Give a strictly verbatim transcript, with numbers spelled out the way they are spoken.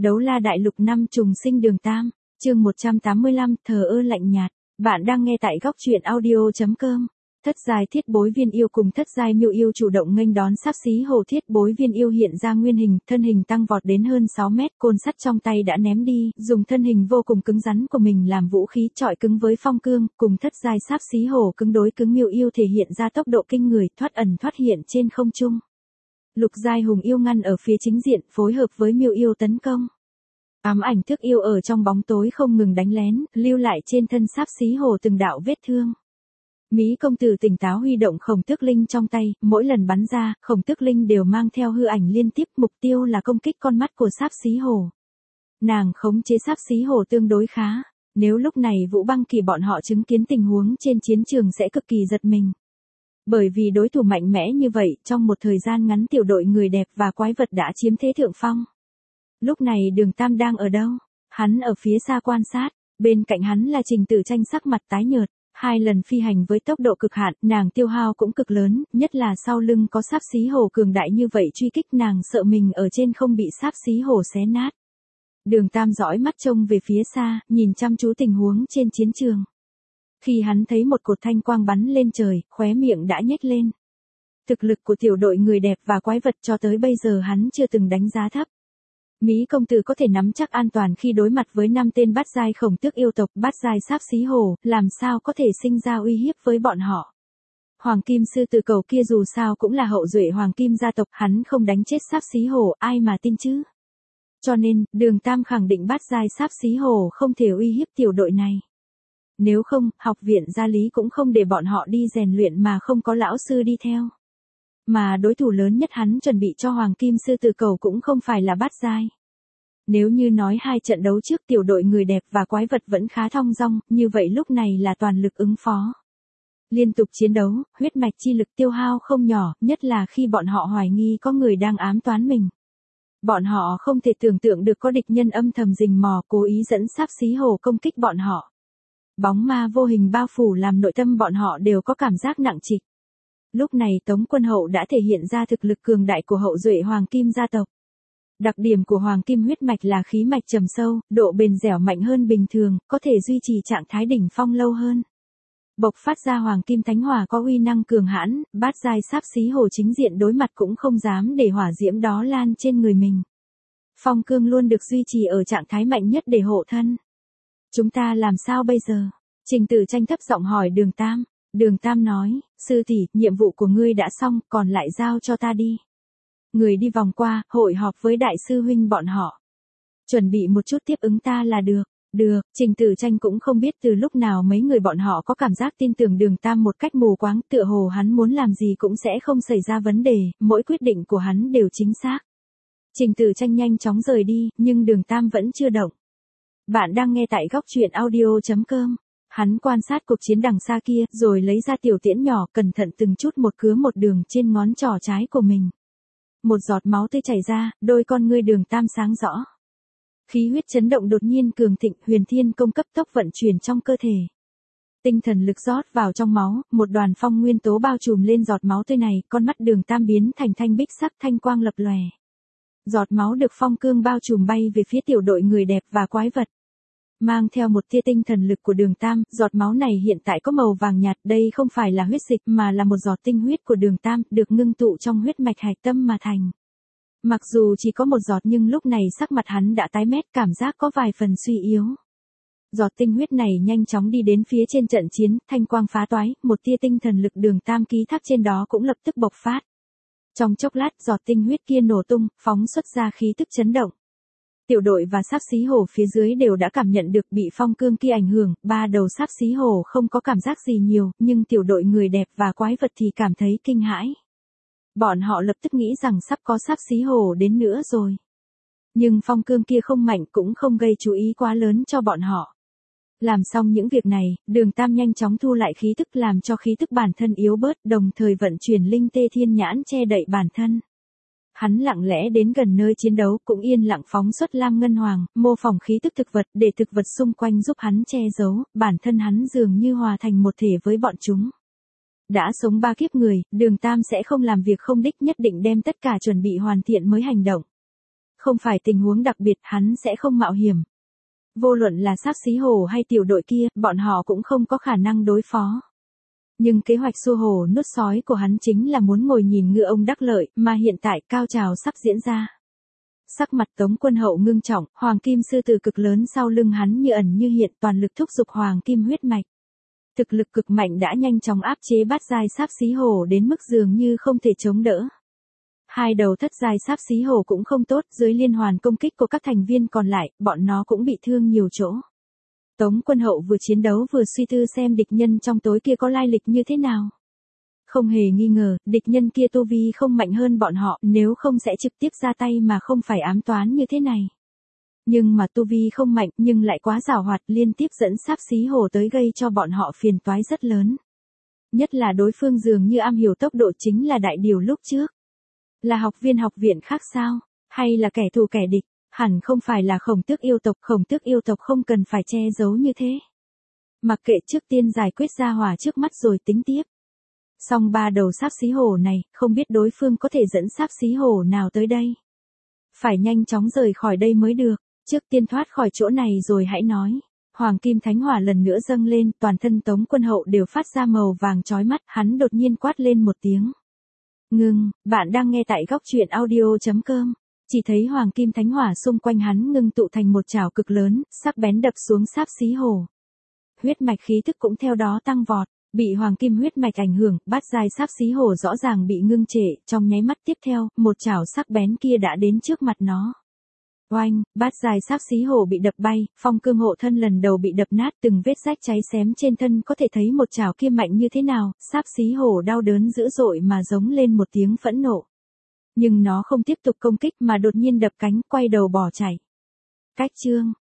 Đấu la đại lục năm trùng sinh đường Tam, chương một trăm tám mươi lăm, thờ ơ lạnh nhạt. Bạn đang nghe tại góc truyện audio chấm com. Thất giai thiết bối viên yêu cùng thất giai miêu yêu chủ động nghênh đón sáp xí hồ. Thiết bối viên yêu hiện ra nguyên hình, thân hình tăng vọt đến hơn sáu mét, côn sắt trong tay đã ném đi, dùng thân hình vô cùng cứng rắn của mình làm vũ khí chọi cứng với phong cương, cùng thất giai sáp xí hồ cứng đối cứng miêu yêu thể hiện ra tốc độ kinh người, thoát ẩn thoát hiện trên không trung. Lục giai hùng yêu ngăn ở phía chính diện, phối hợp với miêu yêu tấn công. Ám ảnh thức yêu ở trong bóng tối không ngừng đánh lén, lưu lại trên thân sáp xí hồ từng đạo vết thương. Mỹ công tử tỉnh táo huy động khổng tước linh trong tay, mỗi lần bắn ra, khổng tước linh đều mang theo hư ảnh liên tiếp, mục tiêu là công kích con mắt của sáp xí hồ. Nàng khống chế sáp xí hồ tương đối khá, nếu lúc này Vũ Băng Kỳ bọn họ chứng kiến tình huống trên chiến trường sẽ cực kỳ giật mình. Bởi vì đối thủ mạnh mẽ như vậy, trong một thời gian ngắn tiểu đội người đẹp và quái vật đã chiếm thế thượng phong. Lúc này đường Tam đang ở đâu? Hắn ở phía xa quan sát, bên cạnh hắn là Trình Tử Tranh sắc mặt tái nhợt. Hai lần phi hành với tốc độ cực hạn, nàng tiêu hao cũng cực lớn, nhất là sau lưng có sáp xí hồ cường đại như vậy truy kích, nàng sợ mình ở trên không bị sáp xí hồ xé nát. Đường Tam dõi mắt trông về phía xa, nhìn chăm chú tình huống trên chiến trường. Khi hắn thấy một cột thanh quang bắn lên trời, khóe miệng đã nhếch lên. Thực lực của tiểu đội người đẹp và quái vật cho tới bây giờ hắn chưa từng đánh giá thấp. Mỹ công tử có thể nắm chắc an toàn khi đối mặt với năm tên bát giai khổng tước yêu tộc, bát giai sáp xí hồ, làm sao có thể sinh ra uy hiếp với bọn họ. Hoàng kim sư tử cầu kia dù sao cũng là hậu duệ hoàng kim gia tộc, hắn không đánh chết sáp xí hồ, ai mà tin chứ. Cho nên, đường Tam khẳng định bát giai sáp xí hồ không thể uy hiếp tiểu đội này. Nếu không, học viện gia lý cũng không để bọn họ đi rèn luyện mà không có lão sư đi theo. Mà đối thủ lớn nhất hắn chuẩn bị cho Hoàng Kim Sư Tử Cầu cũng không phải là bát giai. Nếu như nói hai trận đấu trước tiểu đội người đẹp và quái vật vẫn khá thong dong, như vậy lúc này là toàn lực ứng phó. Liên tục chiến đấu, huyết mạch chi lực tiêu hao không nhỏ, nhất là khi bọn họ hoài nghi có người đang ám toán mình. Bọn họ không thể tưởng tượng được có địch nhân âm thầm rình mò cố ý dẫn sáp xí hồ công kích bọn họ. Bóng ma vô hình bao phủ làm nội tâm bọn họ đều có cảm giác nặng trịch. Lúc này Tống Quân Hậu đã thể hiện ra thực lực cường đại của hậu duệ Hoàng Kim gia tộc. Đặc điểm của Hoàng Kim huyết mạch là khí mạch trầm sâu, độ bền dẻo mạnh hơn bình thường, có thể duy trì trạng thái đỉnh phong lâu hơn. Bộc phát ra Hoàng Kim Thánh Hỏa có uy năng cường hãn, bát giai sáp xí hồ chính diện đối mặt cũng không dám để hỏa diễm đó lan trên người mình. Phong cương luôn được duy trì ở trạng thái mạnh nhất để hộ thân. Chúng ta làm sao bây giờ? Trình Tử Tranh thấp giọng hỏi đường Tam. Đường Tam nói, sư tỷ, nhiệm vụ của ngươi đã xong, còn lại giao cho ta đi. Người đi vòng qua, hội họp với đại sư huynh bọn họ. Chuẩn bị một chút tiếp ứng ta là được. Được, Trình Tử Tranh cũng không biết từ lúc nào mấy người bọn họ có cảm giác tin tưởng đường Tam một cách mù quáng, tựa hồ hắn muốn làm gì cũng sẽ không xảy ra vấn đề, mỗi quyết định của hắn đều chính xác. Trình Tử Tranh nhanh chóng rời đi, nhưng đường Tam vẫn chưa động. Bạn đang nghe tại góc truyện audio chấm com. Hắn quan sát cuộc chiến đằng xa kia, rồi lấy ra tiểu tiễn nhỏ, cẩn thận từng chút một cứa một đường trên ngón trỏ trái của mình. Một giọt máu tươi chảy ra, đôi con ngươi đường Tam sáng rõ. Khí huyết chấn động đột nhiên cường thịnh, huyền thiên công cấp tốc vận chuyển trong cơ thể. Tinh thần lực rót vào trong máu, một đoàn phong nguyên tố bao trùm lên giọt máu tươi này, con mắt đường Tam biến thành thanh bích sắc, thanh quang lập lòe. Giọt máu được phong cương bao trùm bay về phía tiểu đội người đẹp và quái vật. Mang theo một tia tinh thần lực của đường Tam, giọt máu này hiện tại có màu vàng nhạt, đây không phải là huyết dịch mà là một giọt tinh huyết của đường Tam, được ngưng tụ trong huyết mạch hạch tâm mà thành. Mặc dù chỉ có một giọt nhưng lúc này sắc mặt hắn đã tái mét, cảm giác có vài phần suy yếu. Giọt tinh huyết này nhanh chóng đi đến phía trên trận chiến, thanh quang phá toái, một tia tinh thần lực đường Tam ký thác trên đó cũng lập tức bộc phát. Trong chốc lát, giọt tinh huyết kia nổ tung, phóng xuất ra khí tức chấn động. Tiểu đội và sáp xí hồ phía dưới đều đã cảm nhận được bị phong cương kia ảnh hưởng, ba đầu sáp xí hồ không có cảm giác gì nhiều, nhưng tiểu đội người đẹp và quái vật thì cảm thấy kinh hãi. Bọn họ lập tức nghĩ rằng sắp có sáp xí hồ đến nữa rồi. Nhưng phong cương kia không mạnh cũng không gây chú ý quá lớn cho bọn họ. Làm xong những việc này, đường Tam nhanh chóng thu lại khí tức làm cho khí tức bản thân yếu bớt, đồng thời vận chuyển linh tê thiên nhãn che đậy bản thân. Hắn lặng lẽ đến gần nơi chiến đấu, cũng yên lặng phóng xuất lam ngân hoàng, mô phỏng khí tức thực vật để thực vật xung quanh giúp hắn che giấu, bản thân hắn dường như hòa thành một thể với bọn chúng. Đã sống ba kiếp người, đường Tam sẽ không làm việc không đích, nhất định đem tất cả chuẩn bị hoàn thiện mới hành động. Không phải tình huống đặc biệt hắn sẽ không mạo hiểm. Vô luận là Xáp Xí Hổ hay tiểu đội kia, bọn họ cũng không có khả năng đối phó. Nhưng kế hoạch xua hổ nuốt sói của hắn chính là muốn ngồi nhìn ngựa ông đắc lợi, mà hiện tại cao trào sắp diễn ra. Sắc mặt Tống Quân Hậu ngưng trọng, hoàng kim sư tử cực lớn sau lưng hắn như ẩn như hiện, toàn lực thúc giục hoàng kim huyết mạch. Thực lực cực mạnh đã nhanh chóng áp chế bát giai Xáp Xí Hổ đến mức dường như không thể chống đỡ. Hai đầu thất giai Xáp Xí Hổ cũng không tốt, dưới liên hoàn công kích của các thành viên còn lại, bọn nó cũng bị thương nhiều chỗ. Tống Quân Hậu vừa chiến đấu vừa suy tư xem địch nhân trong tối kia có lai lịch như thế nào. Không hề nghi ngờ, địch nhân kia tu vi không mạnh hơn bọn họ, nếu không sẽ trực tiếp ra tay mà không phải ám toán như thế này. Nhưng mà tu vi không mạnh nhưng lại quá giàu hoạt, liên tiếp dẫn Xáp Xí Hổ tới gây cho bọn họ phiền toái rất lớn. Nhất là đối phương dường như am hiểu tốc độ, chính là đại điều lúc trước. Là học viên học viện khác sao? Hay là kẻ thù kẻ địch? Hẳn không phải là Khổng Tước yêu tộc, Khổng Tước yêu tộc không cần phải che giấu như thế. Mặc kệ, trước tiên giải quyết ra hỏa trước mắt rồi tính tiếp. Song ba đầu Xáp Xí Hổ này, không biết đối phương có thể dẫn Xáp Xí Hổ nào tới đây. Phải nhanh chóng rời khỏi đây mới được, trước tiên thoát khỏi chỗ này rồi hãy nói. Hoàng kim thánh hỏa lần nữa dâng lên, toàn thân Tống Quân Hậu đều phát ra màu vàng chói mắt, hắn đột nhiên quát lên một tiếng. Ngưng, bạn đang nghe tại góc truyện audio chấm com. Chỉ thấy hoàng kim thánh hỏa xung quanh hắn ngưng tụ thành một chảo cực lớn, sắc bén đập xuống Xáp Xí Hổ. Huyết mạch khí tức cũng theo đó tăng vọt, bị hoàng kim huyết mạch ảnh hưởng, bát giai Xáp Xí Hổ rõ ràng bị ngưng trệ, trong nháy mắt tiếp theo, một chảo sắc bén kia đã đến trước mặt nó. Oanh, bát giai Xáp Xí Hổ bị đập bay, phong cương hộ thân lần đầu bị đập nát, từng vết rách cháy xém trên thân, có thể thấy một chảo kia mạnh như thế nào. Xáp Xí Hổ đau đớn dữ dội mà giống lên một tiếng phẫn nộ. Nhưng nó không tiếp tục công kích mà đột nhiên đập cánh, quay đầu bỏ chạy. Cách chương